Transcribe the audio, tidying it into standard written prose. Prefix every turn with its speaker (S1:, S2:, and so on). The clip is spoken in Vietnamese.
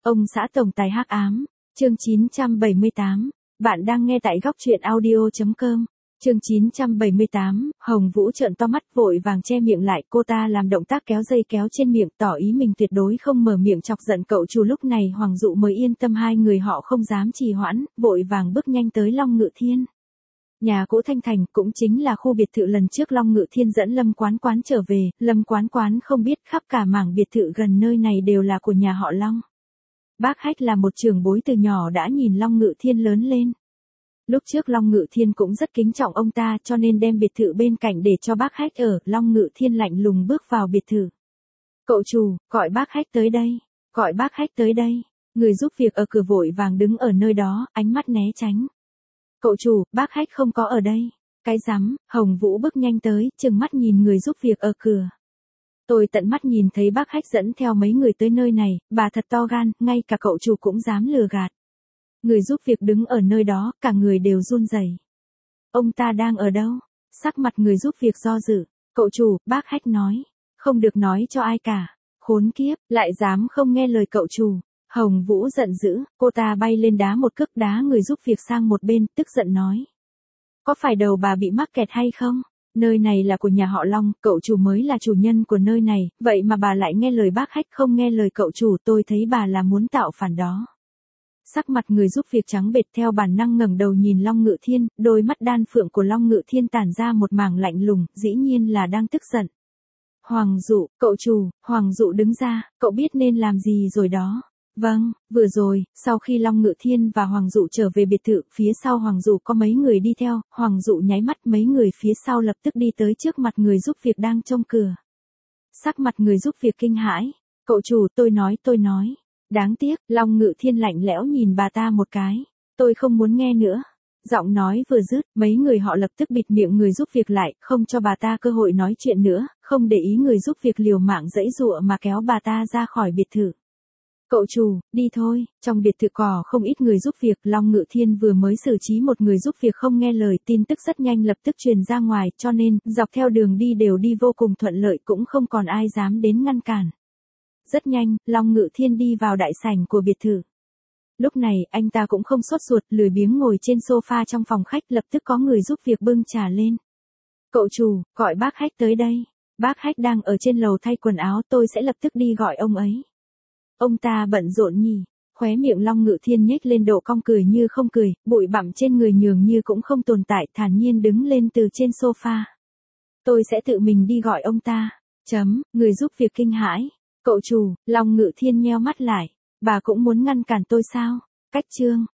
S1: Ông xã tổng tài hắc ám, chương 978, bạn đang nghe tại góc truyện audio.com. Chương 978, Hồng Vũ trợn to mắt vội vàng che miệng lại, cô ta làm động tác kéo dây kéo trên miệng tỏ ý mình tuyệt đối không mở miệng chọc giận cậu chủ. Lúc này Hoàng Dụ mới yên tâm, hai người họ không dám trì hoãn, vội vàng bước nhanh tới Long Ngự Thiên. Nhà cũ Thanh Thành cũng chính là khu biệt thự lần trước Long Ngự Thiên dẫn Lâm Quán Quán trở về, Lâm Quán Quán không biết khắp cả mảng biệt thự gần nơi này đều là của nhà họ Long. Bác Hách là một trưởng bối từ nhỏ đã nhìn Long Ngự Thiên lớn lên. Lúc trước Long Ngự Thiên cũng rất kính trọng ông ta cho nên đem biệt thự bên cạnh để cho bác Hách ở. Long Ngự Thiên lạnh lùng bước vào biệt thự. Cậu chủ, gọi bác Hách tới đây, gọi bác Hách tới đây. Người giúp việc ở cửa vội vàng đứng ở nơi đó, ánh mắt né tránh. Cậu chủ, bác Hách không có ở đây. Cái rắm, Hồng Vũ bước nhanh tới, trừng mắt nhìn người giúp việc ở cửa. Tôi tận mắt nhìn thấy bác Hách dẫn theo mấy người tới nơi này, bà thật to gan, ngay cả cậu chủ cũng dám lừa gạt. Người giúp việc đứng ở nơi đó, cả người đều run rẩy. Ông ta đang ở đâu? Sắc mặt người giúp việc do dự. Cậu chủ, bác Hách nói. Không được nói cho ai cả. Khốn kiếp, lại dám không nghe lời cậu chủ. Hồng Vũ giận dữ, cô ta bay lên đá một cước đá người giúp việc sang một bên, tức giận nói. Có phải đầu bà bị mắc kẹt hay không? Nơi này là của nhà họ Long, cậu chủ mới là chủ nhân của nơi này, vậy mà bà lại nghe lời bác Hách không nghe lời cậu chủ, tôi thấy bà là muốn tạo phản đó. Sắc mặt người giúp việc trắng bệch, theo bản năng ngẩng đầu nhìn Long Ngự Thiên, đôi mắt đan phượng của Long Ngự Thiên tản ra một mảng lạnh lùng, dĩ nhiên là đang tức giận. Hoàng Dụ, cậu chủ, Hoàng Dụ đứng ra, cậu biết nên làm gì rồi đó. Vâng, vừa rồi, sau khi Long Ngự Thiên và Hoàng Dụ trở về biệt thự, phía sau Hoàng Dụ có mấy người đi theo, Hoàng Dụ nháy mắt, mấy người phía sau lập tức đi tới trước mặt người giúp việc đang trông cửa. Sắc mặt người giúp việc kinh hãi, cậu chủ, tôi nói. Đáng tiếc, Long Ngự Thiên lạnh lẽo nhìn bà ta một cái, tôi không muốn nghe nữa. Giọng nói vừa dứt, mấy người họ lập tức bịt miệng người giúp việc lại, không cho bà ta cơ hội nói chuyện nữa, không để ý người giúp việc liều mạng giãy giụa mà kéo bà ta ra khỏi biệt thự. Cậu chủ, đi thôi, trong biệt thự cỏ không ít người giúp việc, Long Ngự Thiên vừa mới xử trí một người giúp việc không nghe lời, tin tức rất nhanh lập tức truyền ra ngoài, cho nên, dọc theo đường đi đều đi vô cùng thuận lợi, cũng không còn ai dám đến ngăn cản. Rất nhanh, Long Ngự Thiên đi vào đại sảnh của biệt thự. Lúc này, anh ta cũng không sốt ruột, lười biếng ngồi trên sofa trong phòng khách, lập tức có người giúp việc bưng trà lên. Cậu chủ, gọi bác Hách tới đây. Bác Hách đang ở trên lầu thay quần áo, tôi sẽ lập tức đi gọi ông ấy. Ông ta bận rộn nhỉ? Khóe miệng Long Ngự Thiên nhếch lên độ cong, cười như không cười, bụi bặm trên người nhường như cũng không tồn tại, thản nhiên đứng lên từ trên sofa. Tôi sẽ tự mình đi gọi ông ta. Người giúp việc kinh hãi. Cậu chủ, Long Ngự Thiên nheo mắt lại. Bà cũng muốn ngăn cản tôi sao? Cách chương.